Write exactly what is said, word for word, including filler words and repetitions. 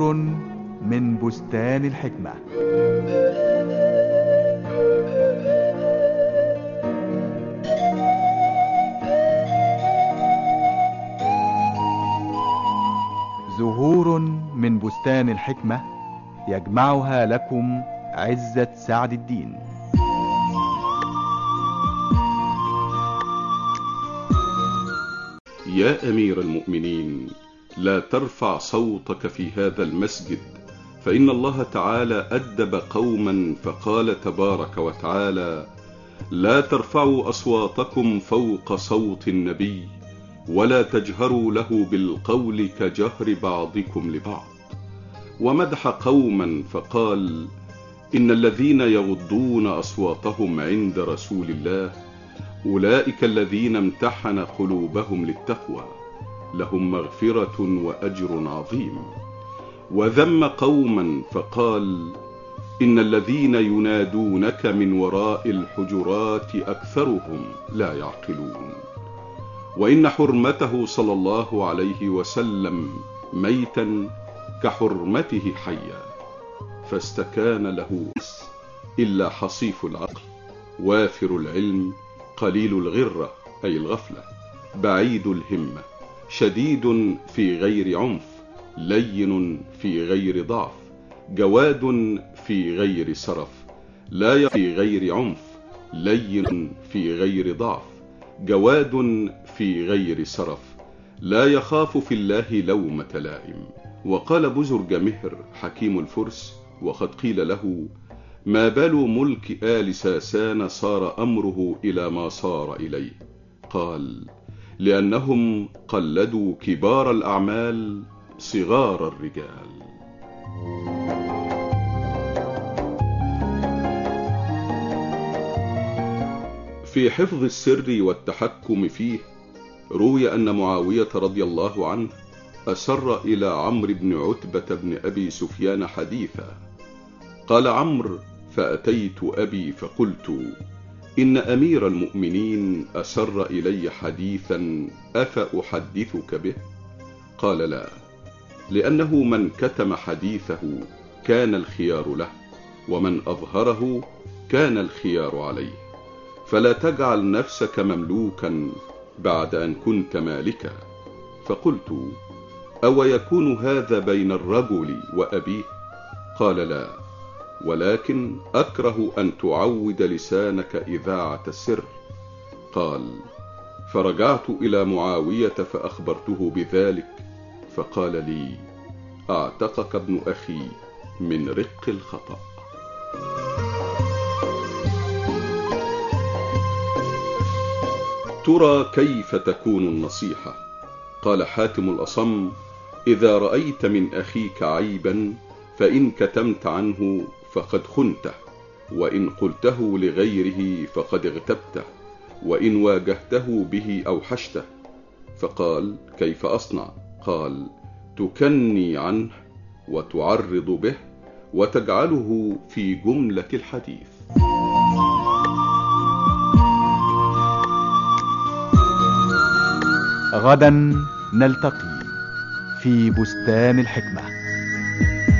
زهور من بستان الحكمة. زهور من بستان الحكمة يجمعها لكم عزة سعد الدين. يا أمير المؤمنين، لا ترفع صوتك في هذا المسجد، فإن الله تعالى أدب قوما فقال تبارك وتعالى: لا ترفعوا أصواتكم فوق صوت النبي ولا تجهروا له بالقول كجهر بعضكم لبعض. ومدح قوما فقال: إن الذين يغضون أصواتهم عند رسول الله أولئك الذين امتحن قلوبهم للتقوى، لهم مغفرة وأجر عظيم. وذم قوما فقال: إن الذين ينادونك من وراء الحجرات أكثرهم لا يعقلون. وإن حرمته صلى الله عليه وسلم ميتا كحرمته حيا، فاستكان له إلا حصيف العقل، وافر العلم، قليل الغرة أي الغفلة، بعيد الهمة، شديد في غير عنف، لين في غير ضعف، جواد في غير سرف، لا في غير عنف، لين في غير ضعف، جواد في غير سرف، لا يخاف في الله لومة لائم. وقال بزرجمهر حكيم الفرس وقد قيل له: ما بال ملك آل ساسان صار أمره إلى ما صار إليه؟ قال: لأنهم قلدوا كبار الأعمال صغار الرجال. في حفظ السر والتحكم فيه روي أن معاوية رضي الله عنه أسر إلى عمرو بن عتبة بن أبي سفيان حديثا. قال عمرو: فأتيت أبي فقلت: إن أمير المؤمنين أسر إلي حديثا أفأحدثك به؟ قال: لا، لأنه من كتم حديثه كان الخيار له، ومن أظهره كان الخيار عليه، فلا تجعل نفسك مملوكا بعد أن كنت مالكا. فقلت: أو يكون هذا بين الرجل وأبيه؟ قال: لا، ولكن أكره أن تعود لسانك إذاعة السر. قال: فرجعت إلى معاوية فأخبرته بذلك، فقال لي: أعتقك ابن أخي من رق الخطأ. ترى كيف تكون النصيحة؟ قال حاتم الأصم: إذا رأيت من أخيك عيبا فإن كتمت عنه فقد خنته، وإن قلته لغيره فقد اغتبته، وإن واجهته به أوحشته. فقال: كيف أصنع؟ قال: تكني عنه وتعرض به وتجعله في جملة الحديث. غدا نلتقي في بستان الحكمة.